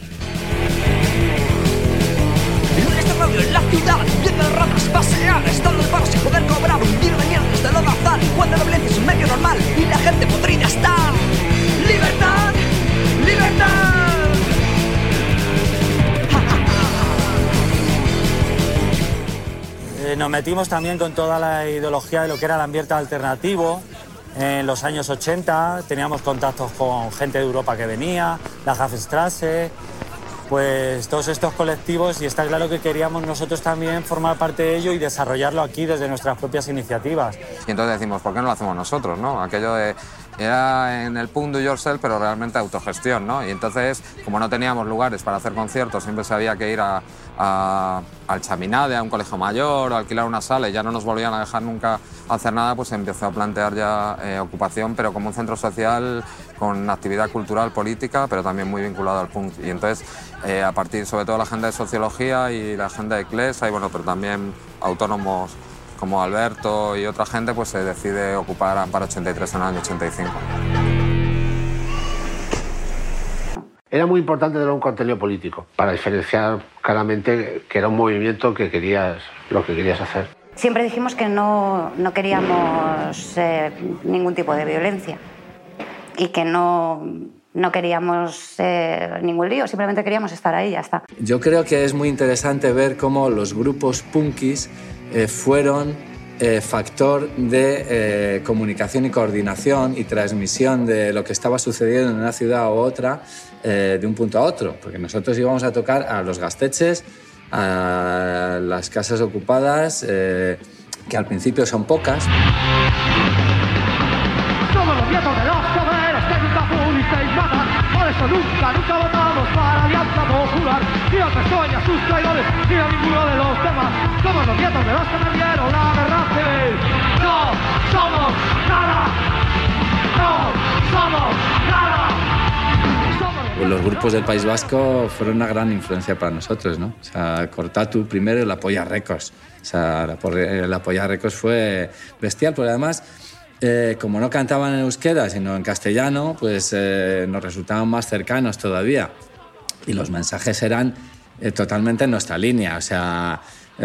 En la ciudad, viendo ratas pasear, estando en paro sin poder cobrar, un tiro de mierda desde el lodazal, cuando la violencia es un medio normal y la gente podrida está. ¡Libertad! ¡Libertad! Nos metimos también con toda la ideología de lo que era el ambiente alternativo. En los años 80 teníamos contactos con gente de Europa que venía, la Hafenstrasse, pues todos estos colectivos, y está claro que queríamos nosotros también formar parte de ello y desarrollarlo aquí desde nuestras propias iniciativas. Y entonces decimos, ¿por qué no lo hacemos nosotros, no? Aquello de... Era en el punk do yourself, pero realmente autogestión, ¿no? Y entonces, como no teníamos lugares para hacer conciertos, siempre se había que ir al Chaminade, a un colegio mayor, o alquilar una sala, y ya no nos volvían a dejar nunca hacer nada, pues se empezó a plantear ya ocupación, pero como un centro social con actividad cultural, política, pero también muy vinculado al punk. Y entonces, a partir, sobre todo la gente de sociología y la gente de CLESA, y bueno, pero también autónomos como Alberto y otra gente, pues se decide ocupar Amparo 83 en el año 85. Era muy importante tener un contenido político para diferenciar claramente que era un movimiento que querías, lo que querías hacer. Siempre dijimos que no queríamos ningún tipo de violencia y que no queríamos ningún lío, simplemente queríamos estar ahí y ya está. Yo creo que es muy interesante ver cómo los grupos punkis fueron factor de comunicación y coordinación y transmisión de lo que estaba sucediendo en una ciudad u otra de un punto a otro, porque nosotros íbamos a tocar a los Gasteches, a las casas ocupadas, que al principio son pocas. Somos los nietos de los obreros que nunca pudisteis matar, por eso nunca votamos para Alianza Popular, ni a Pessoa, a sus traidores, ni a ninguno de los demás. Somos los nietos de los que perdieron la guerra civil. No somos nada, no somos nada. Los grupos del País Vasco fueron una gran influencia para nosotros, ¿no? O sea, Cortatu primero y la Polla Records. O sea, la Polla Records fue bestial, pero además, como no cantaban en euskera, sino en castellano, pues nos resultaban más cercanos todavía. Y los mensajes eran totalmente en nuestra línea, o sea,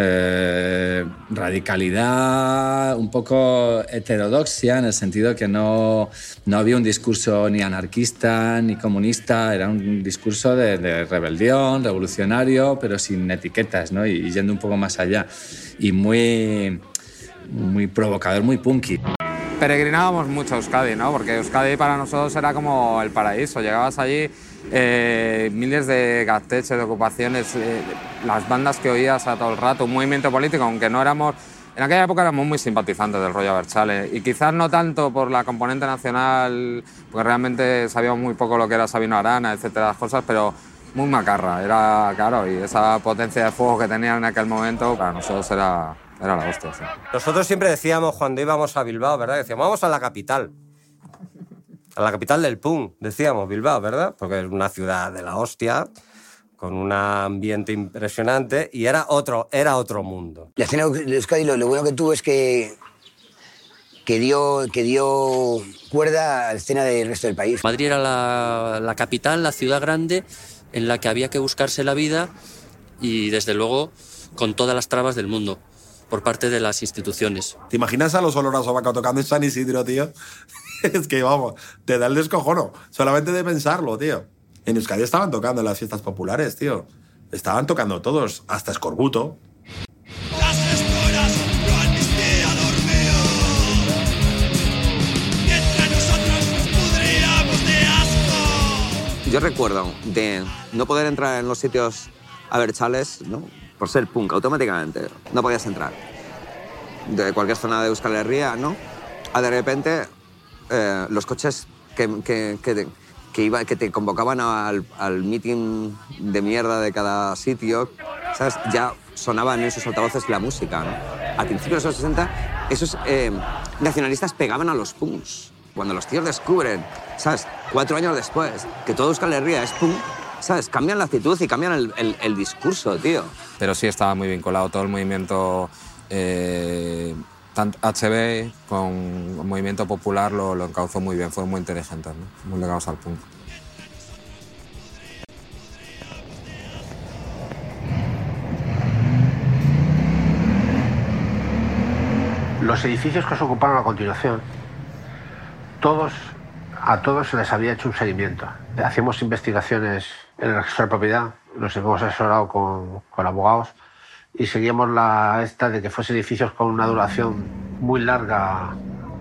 radicalidad un poco heterodoxia, en el sentido que no había un discurso ni anarquista ni comunista, era un discurso de rebelión, revolucionario, pero sin etiquetas, ¿no? Y yendo un poco más allá. Y muy provocador, muy punky. Peregrinábamos mucho a Euskadi, ¿no? Porque Euskadi para nosotros era como el paraíso. Llegabas allí, miles de gasteches, de ocupaciones, las bandas que oías a todo el rato, un movimiento político, aunque no éramos... En aquella época éramos muy simpatizantes del rollo Abertzale, y quizás no tanto por la componente nacional, porque realmente sabíamos muy poco lo que era Sabino Arana, etcétera, las cosas, pero muy macarra, era claro, y esa potencia de fuego que tenían en aquel momento para nosotros era la hostia. Sí. Nosotros siempre decíamos cuando íbamos a Bilbao, ¿verdad? Decíamos, vamos a la capital del punk, decíamos, Bilbao, ¿verdad? Porque es una ciudad de la hostia, con un ambiente impresionante, y era otro mundo. La escena de Euskadi lo bueno que tuvo es que dio cuerda a la escena del resto del país. Madrid era la capital, la ciudad grande, en la que había que buscarse la vida, y desde luego con todas las trabas del mundo por parte de las instituciones. ¿Te imaginas a los Olor a Sobaco tocando en San Isidro, tío? Es que, vamos, te da el descojono. Solamente de pensarlo, tío. En Euskadi estaban tocando en las fiestas populares, tío. Estaban tocando todos, hasta Escorbuto. Yo recuerdo de no poder entrar en los sitios abertzales, ¿no? Por ser punk, automáticamente no podías entrar. De cualquier zona de Euskal Herria, ¿no? A de repente los coches que te convocaban al meeting de mierda de cada sitio, ¿sabes? Ya sonaban en esos altavoces la música, ¿no? Al principio de los 60, esos nacionalistas pegaban a los punks. Cuando los tíos descubren, ¿sabes? 4 años después, que todo Euskal Herria es punk, ¿sabes? Cambian la actitud y cambian el discurso, tío. Pero sí estaba muy vinculado todo el movimiento HB con el movimiento popular, lo encauzó muy bien, fueron muy inteligentes, ¿no? Muy ligados al punk. Los edificios que os ocuparon a continuación, a todos se les había hecho un seguimiento. Hacíamos investigaciones en el registro de propiedad, nos hemos asesorado con abogados y seguíamos esta de que fuesen edificios con una duración muy larga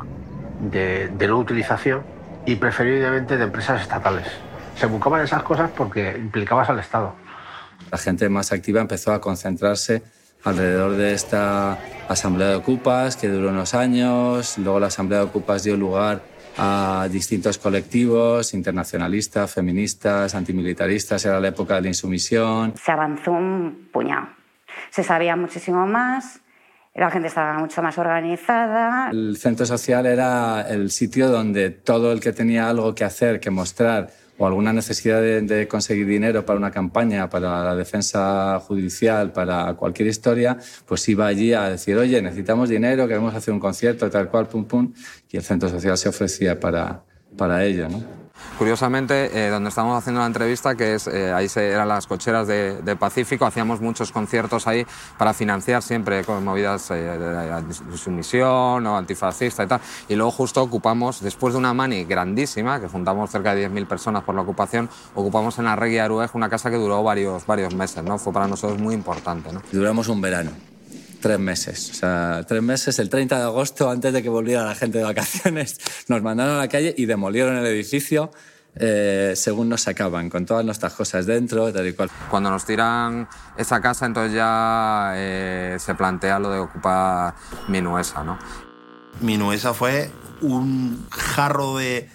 de no utilización y preferiblemente de empresas estatales. Se buscaban esas cosas porque implicabas al Estado. La gente más activa empezó a concentrarse alrededor de esta asamblea de ocupas que duró unos años. Luego la asamblea de ocupas dio lugar a distintos colectivos, internacionalistas, feministas, antimilitaristas. Era la época de la insumisión. Se avanzó un puñado. Se sabía muchísimo más, la gente estaba mucho más organizada. El centro social era el sitio donde todo el que tenía algo que hacer, que mostrar, o alguna necesidad de conseguir dinero para una campaña, para la defensa judicial, para cualquier historia, pues iba allí a decir, oye, necesitamos dinero, queremos hacer un concierto, tal cual, pum, pum, y el centro social se ofrecía para ello, ¿no? Curiosamente, donde estábamos haciendo la entrevista, que es ahí eran las cocheras de Pacífico, hacíamos muchos conciertos ahí para financiar siempre con movidas de sumisión o antifascista y tal. Y luego justo ocupamos, después de una mani grandísima, que juntamos cerca de 10.000 personas por la ocupación, ocupamos en Arregui Aruej una casa que duró varios meses, ¿no? Fue para nosotros muy importante, ¿no? Duramos un verano. 3 meses. O sea, 3 meses, el 30 de agosto, antes de que volviera la gente de vacaciones, nos mandaron a la calle y demolieron el edificio según nos sacaban, con todas nuestras cosas dentro, tal y cual. Cuando nos tiran esa casa, entonces ya se plantea lo de ocupar Minuesa, ¿no? Minuesa fue un jarro de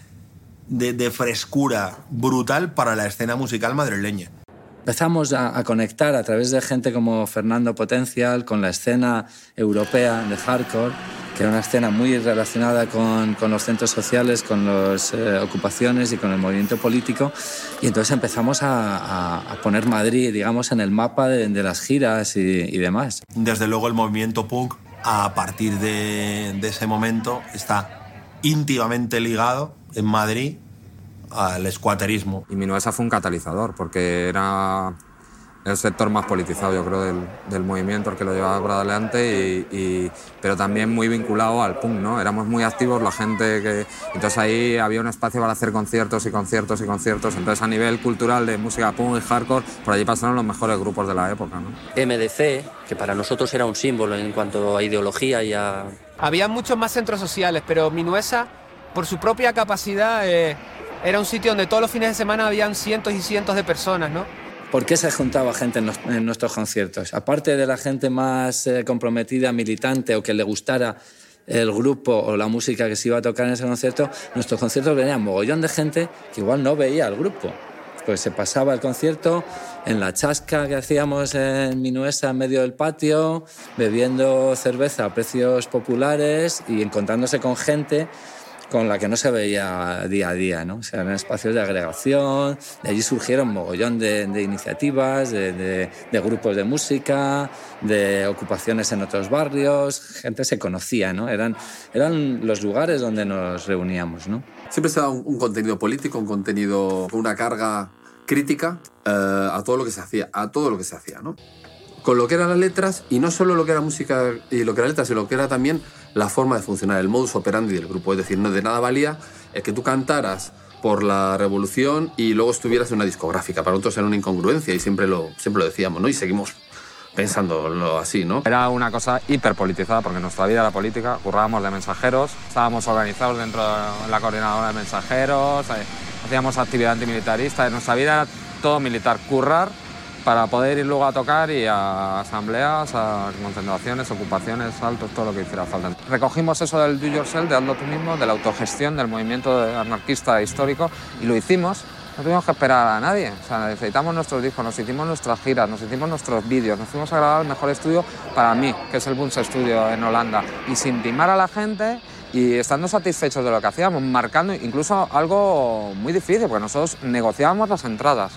frescura brutal para la escena musical madrileña. Empezamos a conectar a través de gente como Fernando Potencial con la escena europea de hardcore, que era una escena muy relacionada con los centros sociales, con las ocupaciones y con el movimiento político. Y entonces empezamos a poner Madrid, digamos, en el mapa de las giras y demás. Desde luego el movimiento punk, a partir de ese momento, está íntimamente ligado en Madrid al escuaterismo. Y Minuesa fue un catalizador, porque era el sector más politizado, yo creo, del movimiento, el que lo llevaba por adelante, pero también muy vinculado al punk, ¿no? Éramos muy activos, la gente que... Entonces ahí había un espacio para hacer conciertos y conciertos y conciertos. Entonces a nivel cultural de música punk y hardcore, por allí pasaron los mejores grupos de la época, ¿no? MDC, que para nosotros era un símbolo en cuanto a ideología y a... Había muchos más centros sociales, pero Minuesa, por su propia capacidad... Era un sitio donde todos los fines de semana habían cientos y cientos de personas, ¿no? ¿Por qué se juntaba gente en nuestros conciertos? Aparte de la gente más comprometida, militante o que le gustara el grupo o la música que se iba a tocar en ese concierto, nuestros conciertos venían mogollón de gente que igual no veía al grupo. Pues se pasaba el concierto en la chasca que hacíamos en Minuesa, en medio del patio, bebiendo cerveza a precios populares y encontrándose con gente con la que no se veía día a día, ¿no? O sea, eran espacios de agregación, de allí surgieron mogollón de iniciativas, de grupos de música, de ocupaciones en otros barrios, gente se conocía, ¿no? Eran los lugares donde nos reuníamos, ¿no? Siempre se da un contenido político, un contenido con una carga crítica a todo lo que se hacía, ¿no? Con lo que eran las letras, y no solo lo que era música y lo que era letras, sino lo que era también la forma de funcionar, el modus operandi del grupo. Es decir, no de nada valía el que tú cantaras por la revolución y luego estuvieras en una discográfica. Para nosotros era una incongruencia y siempre lo decíamos, ¿no? Y seguimos pensándolo así, ¿no? Era una cosa hiperpolitizada, porque nuestra vida era política, currábamos de mensajeros, estábamos organizados dentro de la coordinadora de mensajeros, hacíamos actividad antimilitarista, nuestra vida era todo militar, currar para poder ir luego a tocar y a asambleas, a concentraciones, ocupaciones, saltos, todo lo que hiciera falta. Recogimos eso del do yourself, de hazlo tú mismo, de la autogestión, del movimiento anarquista histórico, y lo hicimos. No tuvimos que esperar a nadie. O sea, necesitamos nuestros discos, nos hicimos nuestras giras, nos hicimos nuestros vídeos, nos fuimos a grabar el mejor estudio para mí, que es el Bunsen Studio en Holanda, y sin timar a la gente y estando satisfechos de lo que hacíamos, marcando incluso algo muy difícil, porque nosotros negociábamos las entradas.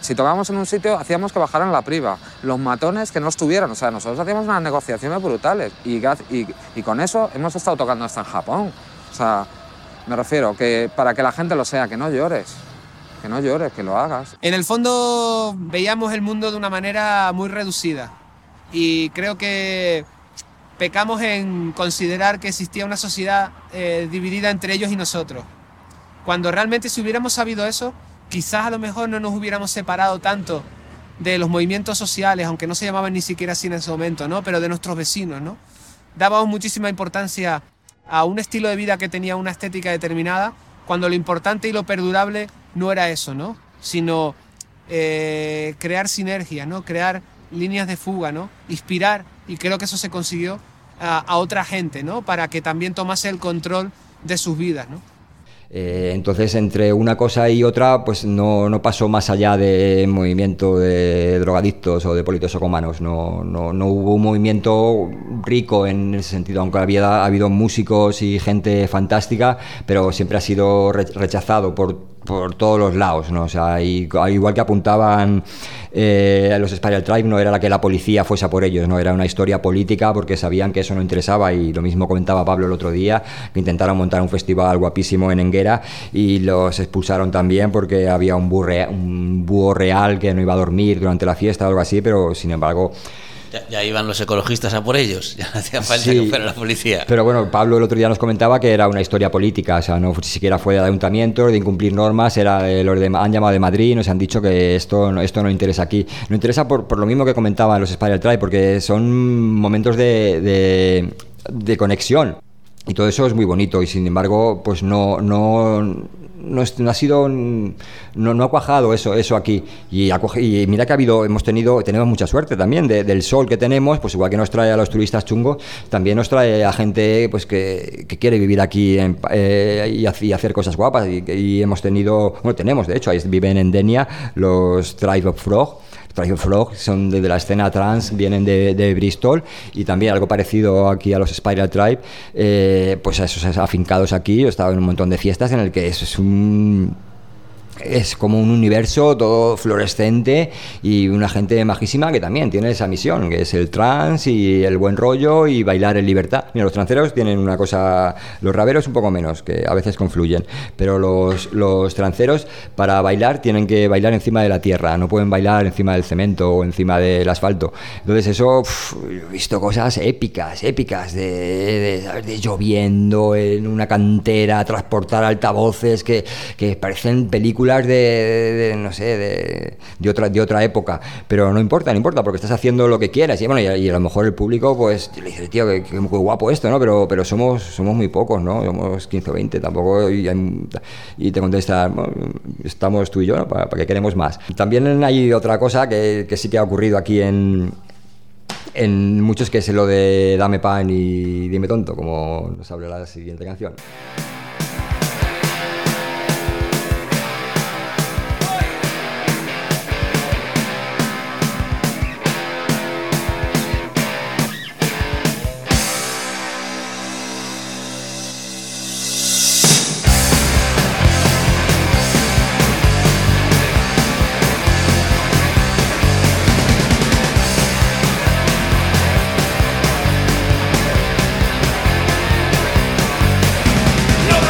Si tocábamos en un sitio, hacíamos que bajaran la priva. Los matones que no estuvieran. O sea, nosotros hacíamos unas negociaciones brutales. Y con eso hemos estado tocando hasta en Japón. O sea, me refiero que para que la gente lo sea, que no llores. Que no llores, que lo hagas. En el fondo veíamos el mundo de una manera muy reducida. Y creo que pecamos en considerar que existía una sociedad dividida entre ellos y nosotros. Cuando realmente si hubiéramos sabido eso, quizás a lo mejor no nos hubiéramos separado tanto de los movimientos sociales, aunque no se llamaban ni siquiera así en ese momento, ¿no? Pero de nuestros vecinos, ¿no? Dábamos muchísima importancia a un estilo de vida que tenía una estética determinada, cuando lo importante y lo perdurable no era eso, ¿no? Sino crear sinergia, ¿no? Crear líneas de fuga, ¿no? Inspirar, y creo que eso se consiguió a otra gente, ¿no? Para que también tomase el control de sus vidas, ¿no? Entonces, entre una cosa y otra, pues no pasó más allá de movimiento de drogadictos o de politoxicómanos. No hubo un movimiento rico en ese sentido, aunque había habido músicos y gente fantástica, pero siempre ha sido rechazado por todos los lados, ¿no? O sea, igual que apuntaban a los Spiral Tribe, no era la que la policía fuese a por ellos, no era una historia política, porque sabían que eso no interesaba, y lo mismo comentaba Pablo el otro día, que intentaron montar un festival guapísimo en Enguera y los expulsaron también porque había un búho real que no iba a dormir durante la fiesta o algo así, pero sin embargo... Ya iban los ecologistas a por ellos, ya no hacía falta que fuera la policía. Pero bueno, Pablo el otro día nos comentaba que era una historia política, o sea, no siquiera fue de ayuntamientos, de incumplir normas, era han llamado de Madrid y nos han dicho que esto no interesa aquí. No interesa por lo mismo que comentaban los Spiral Tribe, porque son momentos de conexión. Y todo eso es muy bonito, y sin embargo, pues no ha sido, no ha cuajado eso aquí, y mira que tenemos mucha suerte también del sol que tenemos, pues igual que nos trae a los turistas chungos, también nos trae a gente pues que quiere vivir aquí y hacer cosas guapas, y hemos tenido, bueno, tenemos de hecho, ahí viven en Denia los Tribe of Frog, son de la escena trans, vienen de Bristol, y también algo parecido aquí a los Spiral Tribe, pues a esos afincados aquí. Yo he estado en un montón de fiestas en el que es como un universo todo fluorescente, y una gente majísima que también tiene esa misión, que es el trans y el buen rollo y bailar en libertad. Mira, los tranceros tienen una cosa, los raveros un poco menos, que a veces confluyen, pero los tranceros para bailar tienen que bailar encima de la tierra, no pueden bailar encima del cemento o encima del asfalto. Entonces eso, he visto cosas épicas de lloviendo en una cantera, transportar altavoces que parecen películas de otra época, pero no importa porque estás haciendo lo que quieras, y bueno, y a lo mejor el público pues le dice, tío, que guapo esto, ¿no? Pero somos muy pocos, ¿no? Somos 15 o 20 tampoco, y te contesta, bueno, estamos tú y yo, ¿no? ¿Para qué queremos más? También hay otra cosa que sí que ha ocurrido aquí en muchos, que es lo de Dame pan y dime tonto, como nos habla la siguiente canción. No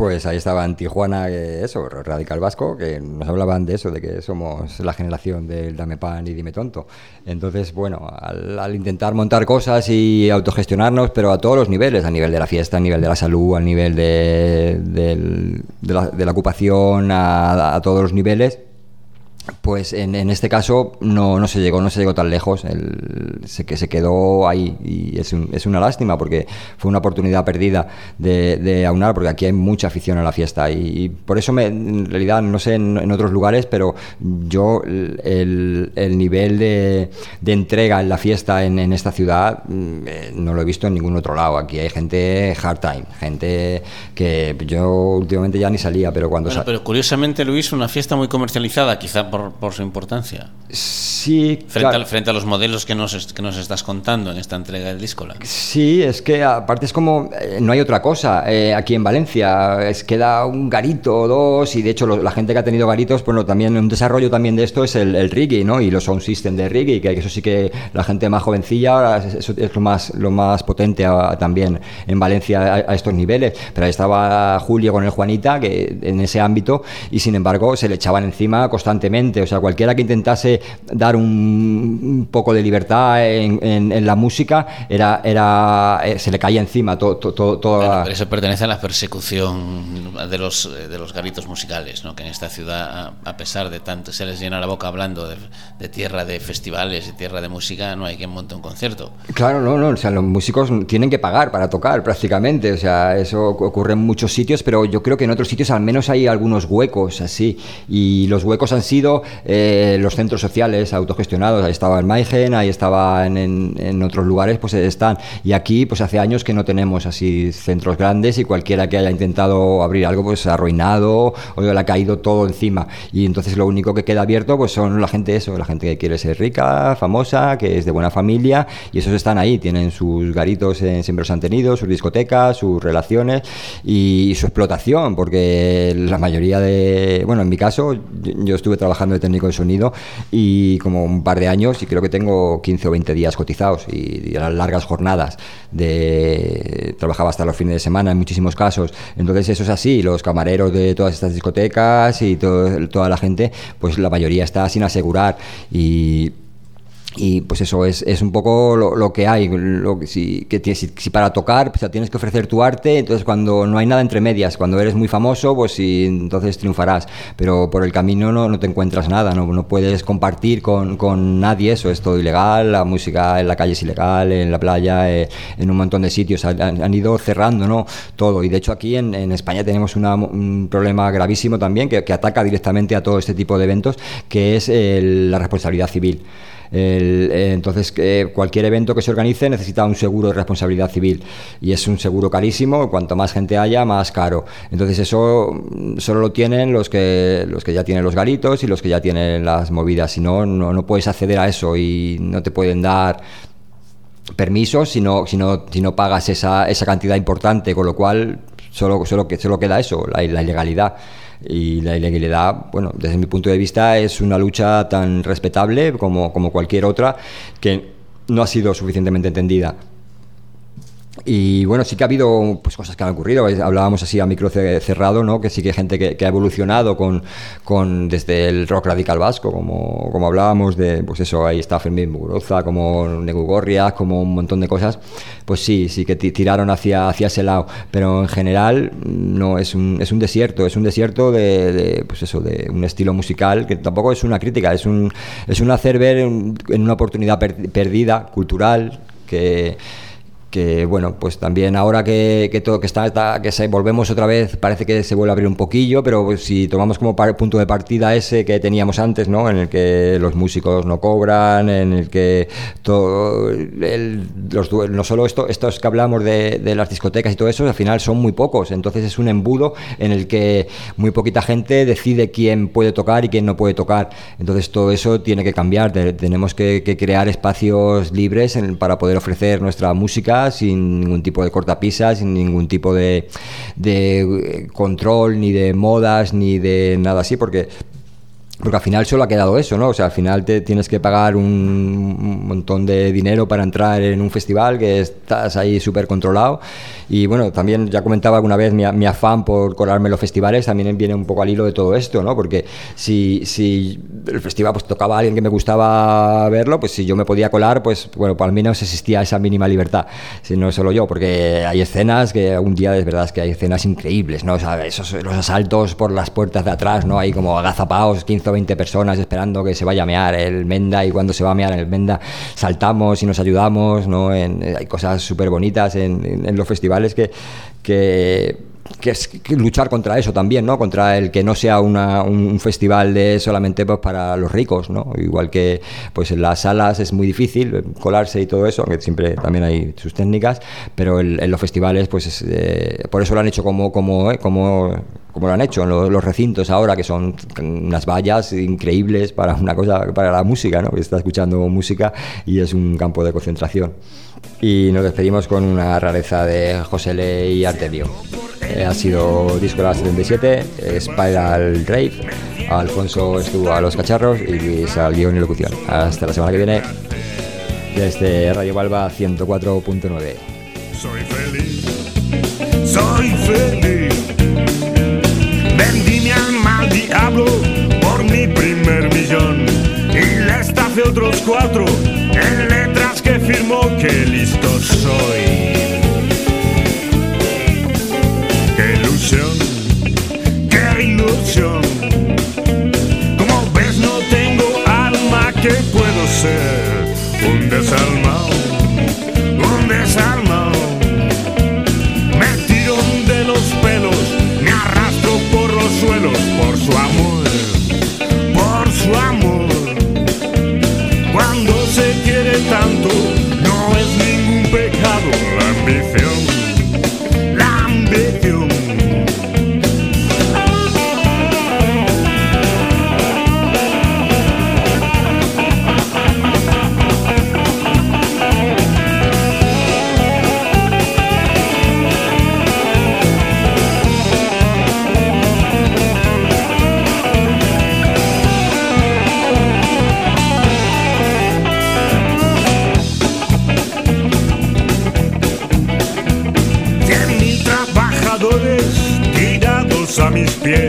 Pues ahí estaba en Tijuana, eso, Radical Vasco, que nos hablaban de eso, de que somos la generación del Dame Pan y Dime Tonto. Entonces, bueno, al intentar montar cosas y autogestionarnos, pero a todos los niveles, a nivel de la fiesta, a nivel de la salud, a nivel de la ocupación, a todos los niveles, pues en este caso no se llegó tan lejos, se quedó ahí, y es una lástima porque fue una oportunidad perdida de aunar, porque aquí hay mucha afición a la fiesta y por eso en realidad no sé en otros lugares, pero yo el nivel de entrega en la fiesta en esta ciudad no lo he visto en ningún otro lado. Aquí hay gente hard time, gente que yo últimamente ya ni salía, pero cuando pero curiosamente, Luis, una fiesta muy comercializada, quizá por su importancia. Sí, frente a los modelos que nos estás contando en esta entrega del Díscola. Sí, es que aparte es como no hay otra cosa aquí en Valencia, queda un garito o dos, y de hecho la gente que ha tenido garitos, bueno, también un desarrollo también de esto es el reggae, ¿no? Y los sound system de reggae, que eso sí que la gente más jovencilla, eso es lo más potente también en Valencia a estos niveles. Pero ahí estaba Julio con el Juanita, que en ese ámbito, y sin embargo se le echaban encima constantemente. O sea, cualquiera que intentase dar un poco de libertad en la música se le caía encima todo. Pero eso pertenece a la persecución de los garitos musicales, ¿no? Que en esta ciudad, a pesar de tanto se les llena la boca hablando de tierra de festivales, de tierra de música, no hay quien monte un concierto. Claro, no, o sea, los músicos tienen que pagar para tocar prácticamente, o sea, eso ocurre en muchos sitios, pero yo creo que en otros sitios al menos hay algunos huecos así, y los huecos han sido los centros sociales autogestionados. Ahí estaba el Maigen, ahí estaba en otros lugares, pues están, y aquí pues hace años que no tenemos así centros grandes, y cualquiera que haya intentado abrir algo pues ha arruinado o le ha caído todo encima, y entonces lo único que queda abierto pues son la gente que quiere ser rica, famosa, que es de buena familia, y esos están ahí, tienen sus garitos, siempre los han tenido, sus discotecas, sus relaciones y su explotación, porque la mayoría en mi caso yo estuve trabajando de técnico de sonido y como un par de años, y creo que tengo 15 o 20 días cotizados, y eran largas jornadas, trabajaba hasta los fines de semana en muchísimos casos. Entonces eso es así, los camareros de todas estas discotecas y toda la gente, pues la mayoría está sin asegurar, y pues eso es un poco lo que hay, si para tocar pues tienes que ofrecer tu arte, entonces cuando no hay nada entre medias, cuando eres muy famoso, pues sí, entonces triunfarás, pero por el camino no te encuentras nada, no puedes compartir con nadie, eso es todo ilegal, la música en la calle es ilegal, en la playa, en un montón de sitios, han ido cerrando, ¿no? Todo, y de hecho aquí en España tenemos un problema gravísimo también que ataca directamente a todo este tipo de eventos, que es la responsabilidad civil. Entonces cualquier evento que se organice necesita un seguro de responsabilidad civil, y es un seguro carísimo, cuanto más gente haya más caro. Entonces eso solo lo tienen los que ya tienen los garitos y los que ya tienen las movidas, si no puedes acceder a eso, y no te pueden dar permisos si no pagas esa cantidad importante, con lo cual solo queda eso, la ilegalidad. Y la ilegalidad, bueno, desde mi punto de vista es una lucha tan respetable como cualquier otra, que no ha sido suficientemente entendida. Y bueno, sí que ha habido pues cosas que han ocurrido. Hablábamos así a micro cerrado, ¿no? Que sí que hay gente que ha evolucionado desde el rock radical vasco, como hablábamos de, pues eso, ahí está Fermín Muguruza, como Negu Gorriak, como un montón de cosas. Pues sí que tiraron hacia ese lado, pero en general no, es un desierto de pues eso, de un estilo musical que tampoco es una crítica, es un hacer ver en una oportunidad perdida cultural que bueno, pues también ahora que todo que volvemos otra vez, parece que se vuelve a abrir un poquillo, pero pues si tomamos como punto de partida ese que teníamos antes, ¿no? En el que los músicos no cobran, en el que no solo estos que hablamos de las discotecas y todo eso, al final son muy pocos, entonces es un embudo en el que muy poquita gente decide quién puede tocar y quién no puede tocar. Entonces todo eso tiene que cambiar, tenemos que crear espacios libres para poder ofrecer nuestra música sin ningún tipo de cortapisas, sin ningún tipo de control, ni de modas, ni de nada así, porque Porque al final solo ha quedado eso, ¿no? O sea, al final te tienes que pagar un montón de dinero para entrar en un festival, que estás ahí súper controlado. Y bueno, también ya comentaba alguna vez mi afán por colarme en los festivales, también viene un poco al hilo de todo esto, ¿no? Porque si el festival pues tocaba a alguien que me gustaba verlo, pues si yo me podía colar, pues bueno, pues al menos existía esa mínima libertad. Si no solo yo, porque hay escenas que un día de verdad es que hay escenas increíbles, ¿no? O sea, los asaltos por las puertas de atrás, ¿no? Hay como agazapados, 15 o 20 personas esperando que se vaya a mear el Menda, y cuando se va a mear en el Menda saltamos y nos ayudamos, ¿no? Hay cosas súper bonitas en los festivales que es luchar contra eso también, ¿no? Contra el que no sea un festival de solamente pues para los ricos, ¿no? Igual que pues en las salas es muy difícil colarse y todo eso, aunque siempre también hay sus técnicas, pero en los festivales pues por eso lo han hecho como lo han hecho en los recintos ahora, que son unas vallas increíbles para una cosa, para la música, ¿no? Que está escuchando música y es un campo de concentración. Y nos despedimos con una rareza de José L. y Artemio. Ha sido Disco 77, Spiral Rave. Alfonso estuvo a los cacharros y Luis al guión y locución. Hasta la semana que viene desde Radio Balba 104.9. Soy feliz, soy feliz. Vendí mi alma al diablo por mi primer millón y le estafé otros 4 en letras que firmó. Qué listo soy. Qué ilusión, qué ilusión. Como ves no tengo alma, que puedo ser un desalmado, un desalmado. Me tiro de los pelos, me arrastro por los suelos, por su amor, por su amor. Cuando se quiere tanto, no es ningún pecado la ambición, la ambición. Tirados a mis pies,